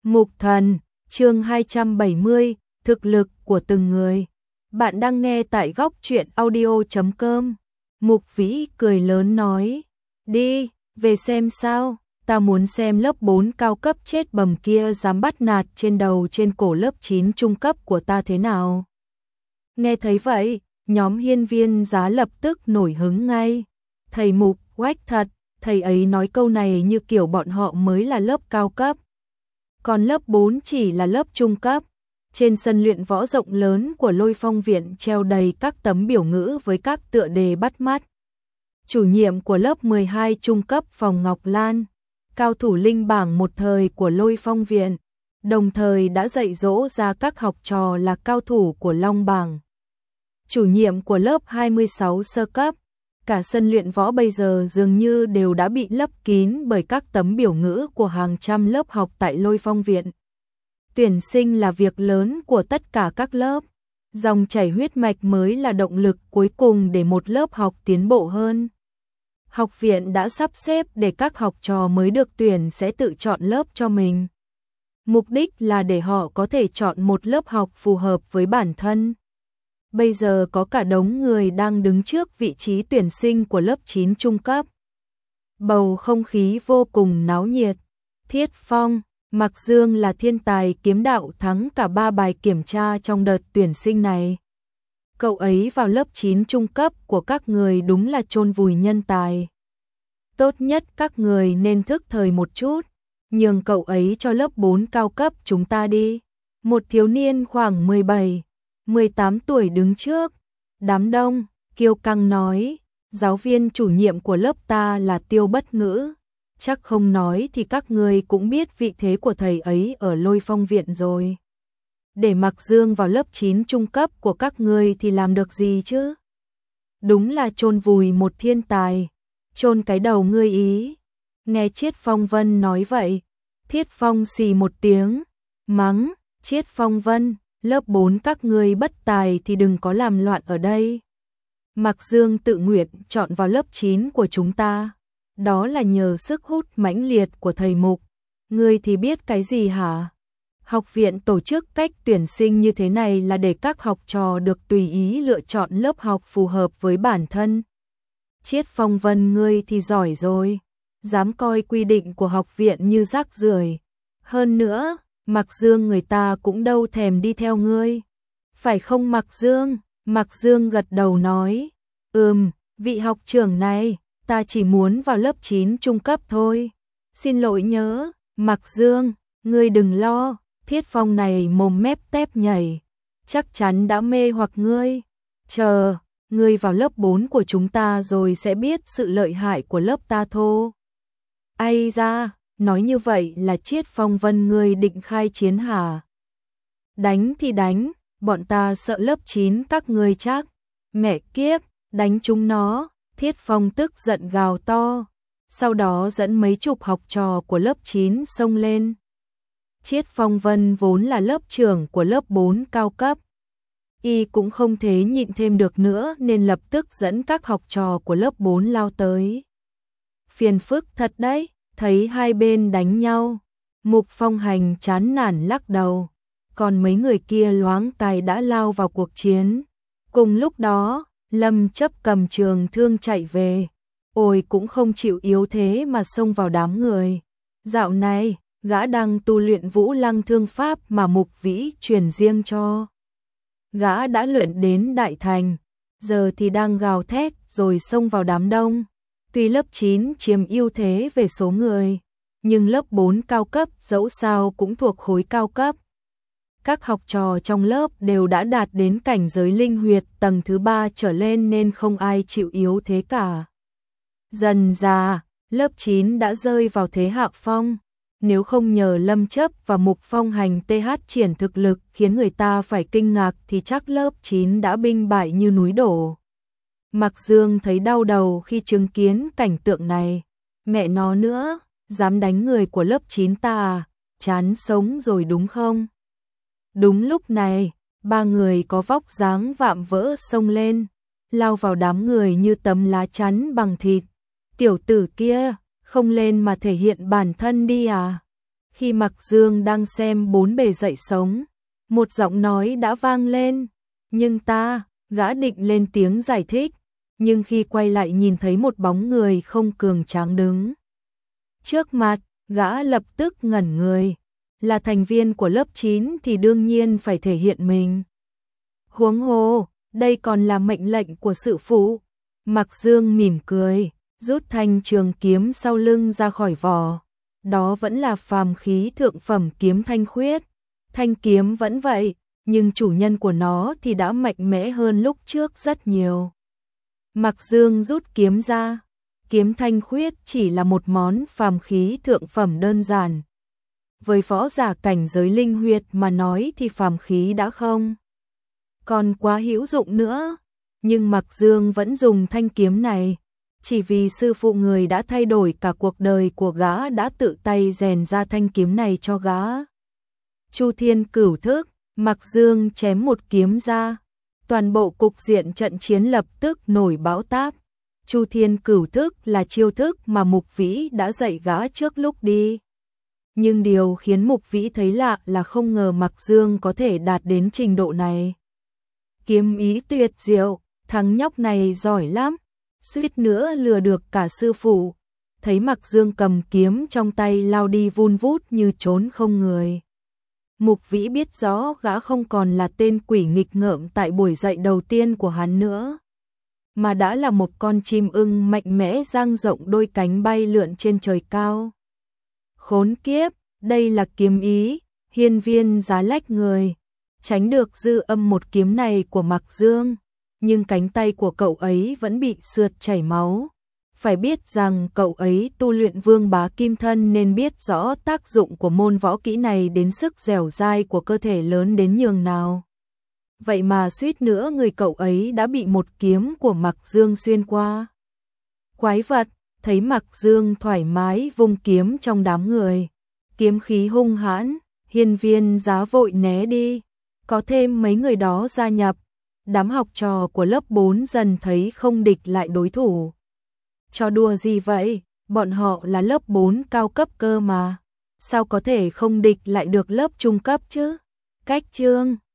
Mục Thần, chương 270, thực lực của từng người. Bạn đang nghe tại góc truyện audio.com. Mục Vĩ cười lớn nói, đi, về xem sao, ta muốn xem lớp 4 cao cấp chết bầm kia dám bắt nạt trên đầu trên cổ lớp 9 trung cấp của ta thế nào. Nghe thấy vậy, nhóm hiên viên giá lập tức nổi hứng ngay. Thầy Mục, oách thật, thầy ấy nói câu này như kiểu bọn họ mới là lớp cao cấp. Còn lớp 4 chỉ là lớp trung cấp. Trên sân luyện võ rộng lớn của Lôi Phong Viện treo đầy các tấm biểu ngữ với các tựa đề bắt mắt. Chủ nhiệm của lớp 12 trung cấp Phòng Ngọc Lan, cao thủ linh bảng một thời của Lôi Phong Viện, đồng thời đã dạy dỗ ra các học trò là cao thủ của Long bảng. Chủ nhiệm của lớp 26 sơ cấp. Cả sân luyện võ bây giờ dường như đều đã bị lấp kín bởi các tấm biểu ngữ của hàng trăm lớp học tại Lôi Phong Viện. Tuyển sinh là việc lớn của tất cả các lớp. Dòng chảy huyết mạch mới là động lực cuối cùng để một lớp học tiến bộ hơn. Học viện đã sắp xếp để các học trò mới được tuyển sẽ tự chọn lớp cho mình. Mục đích là để họ có thể chọn một lớp học phù hợp với bản thân. Bây giờ có cả đống người đang đứng trước vị trí tuyển sinh của lớp 9 trung cấp. Bầu không khí vô cùng náo nhiệt. Thiết Phong, Mạc Dương là thiên tài kiếm đạo thắng cả 3 bài kiểm tra trong đợt tuyển sinh này. Cậu ấy vào lớp 9 trung cấp của các người đúng là chôn vùi nhân tài. Tốt nhất các người nên thức thời một chút, nhường cậu ấy cho lớp 4 cao cấp chúng ta đi. Một thiếu niên khoảng 17-18 tuổi đứng trước đám đông, kiêu căng nói, giáo viên chủ nhiệm của lớp ta là Tiêu Bất Ngữ. Chắc không nói thì các người cũng biết vị thế của thầy ấy ở Lôi Phong Viện rồi. Để Mạc Dương vào lớp 9 trung cấp của các người thì làm được gì chứ? Đúng là chôn vùi một thiên tài, chôn cái đầu ngươi ý. Nghe Triết Phong Vân nói vậy, Thiết Phong xì một tiếng, mắng, Triết Phong Vân, lớp 4 các ngươi bất tài thì đừng có làm loạn ở đây. Mạc Dương tự nguyện chọn vào lớp 9 của chúng ta. Đó là nhờ sức hút mãnh liệt của thầy Mục. Ngươi thì biết cái gì hả? Học viện tổ chức cách tuyển sinh như thế này là để các học trò được tùy ý lựa chọn lớp học phù hợp với bản thân. Triết Phong Vân ngươi thì giỏi rồi. Dám coi quy định của học viện như rác rưởi. Hơn nữa, Mạc Dương người ta cũng đâu thèm đi theo ngươi. Phải không Mạc Dương? Mạc Dương gật đầu nói. Vị học trưởng này, ta chỉ muốn vào lớp 9 trung cấp thôi. Xin lỗi nhớ, Mạc Dương, ngươi đừng lo, Thiết Phong này mồm mép tép nhảy. Chắc chắn đã mê hoặc ngươi. Chờ, ngươi vào lớp 4 của chúng ta rồi sẽ biết sự lợi hại của lớp ta thôi. Ai ra, nói như vậy là Triết Phong Vân ngươi định khai chiến hả? Đánh thì đánh, bọn ta sợ lớp 9 các ngươi chắc. Mẹ kiếp, đánh chúng nó. Thiết Phong tức giận gào to, sau đó dẫn mấy chục học trò của lớp 9 xông lên. Triết Phong Vân vốn là lớp trưởng của lớp 4 cao cấp. Y cũng không thể nhịn thêm được nữa nên lập tức dẫn các học trò của lớp 4 lao tới. Phiền phức thật đấy, thấy hai bên đánh nhau. Mục Phong Hành chán nản lắc đầu, còn mấy người kia loáng cái đã lao vào cuộc chiến. Cùng lúc đó, Lâm Chấp cầm trường thương chạy về, ôi cũng không chịu yếu thế mà xông vào đám người. Dạo này, gã đang tu luyện Vũ Lăng thương pháp mà Mục Vĩ truyền riêng cho. Gã đã luyện đến đại thành, giờ thì đang gào thét rồi xông vào đám đông. Tuy lớp 9 chiếm ưu thế về số người, nhưng lớp 4 cao cấp dẫu sao cũng thuộc khối cao cấp. Các học trò trong lớp đều đã đạt đến cảnh giới linh huyệt tầng thứ 3 trở lên nên không ai chịu yếu thế cả. Dần dà, lớp 9 đã rơi vào thế hạ phong. Nếu không nhờ Lâm Chấp và Mục Phong Hành TH triển thực lực khiến người ta phải kinh ngạc thì chắc lớp 9 đã binh bại như núi đổ. Mạc Dương thấy đau đầu khi chứng kiến cảnh tượng này. Mẹ nó nữa, dám đánh người của lớp 9 ta à? Chán sống rồi đúng không? Đúng lúc này, ba người có vóc dáng vạm vỡ xông lên, lao vào đám người như tấm lá chắn bằng thịt. Tiểu tử kia, không lên mà thể hiện bản thân đi à? Khi Mạc Dương đang xem bốn bề dậy sống, một giọng nói đã vang lên, nhưng gã định lên tiếng giải thích, nhưng khi quay lại nhìn thấy một bóng người không cường tráng đứng trước mặt, gã lập tức ngẩn người. Là thành viên của lớp 9 thì đương nhiên phải thể hiện mình. Huống hồ, đây còn là mệnh lệnh của sự phụ. Mạc Dương mỉm cười, rút thanh trường kiếm sau lưng ra khỏi vỏ. Đó vẫn là phàm khí thượng phẩm kiếm thanh khuyết. Thanh kiếm vẫn vậy, nhưng chủ nhân của nó thì đã mạnh mẽ hơn lúc trước rất nhiều. Mạc Dương rút kiếm ra. Kiếm thanh khuyết chỉ là một món phàm khí thượng phẩm đơn giản. Với võ giả cảnh giới linh huyệt mà nói thì phàm khí đã không còn quá hữu dụng nữa. Nhưng Mạc Dương vẫn dùng thanh kiếm này, chỉ vì sư phụ người đã thay đổi cả cuộc đời của gã đã tự tay rèn ra thanh kiếm này cho gã. Chu Thiên Cửu Thức, Mạc Dương chém một kiếm ra, toàn bộ cục diện trận chiến lập tức nổi bão táp. Chu Thiên Cửu Thức là chiêu thức mà Mục Vĩ đã dạy gã trước lúc đi. Nhưng điều khiến Mục Vĩ thấy lạ là không ngờ Mạc Dương có thể đạt đến trình độ này. Kiếm ý tuyệt diệu, thằng nhóc này giỏi lắm, suýt nữa lừa được cả sư phụ. Thấy Mạc Dương cầm kiếm trong tay lao đi vun vút như trốn không người. Mục Vĩ biết rõ gã không còn là tên quỷ nghịch ngợm tại buổi dạy đầu tiên của hắn nữa, mà đã là một con chim ưng mạnh mẽ dang rộng đôi cánh bay lượn trên trời cao. Khốn kiếp, đây là kiếm ý, Hiên Viên Giá lách người, tránh được dư âm một kiếm này của Mạc Dương, nhưng cánh tay của cậu ấy vẫn bị sượt chảy máu. Phải biết rằng cậu ấy tu luyện Vương Bá Kim Thân nên biết rõ tác dụng của môn võ kỹ này đến sức dẻo dai của cơ thể lớn đến nhường nào. Vậy mà suýt nữa người cậu ấy đã bị một kiếm của Mạc Dương xuyên qua. Quái vật, thấy Mạc Dương thoải mái vung kiếm trong đám người, kiếm khí hung hãn, Hiên Viên Giá vội né đi. Có thêm mấy người đó gia nhập, đám học trò của lớp 4 dần thấy không địch lại đối thủ. Trò đùa gì vậy, bọn họ là lớp 4 cao cấp cơ mà, sao có thể không địch lại được lớp trung cấp chứ? Cách chương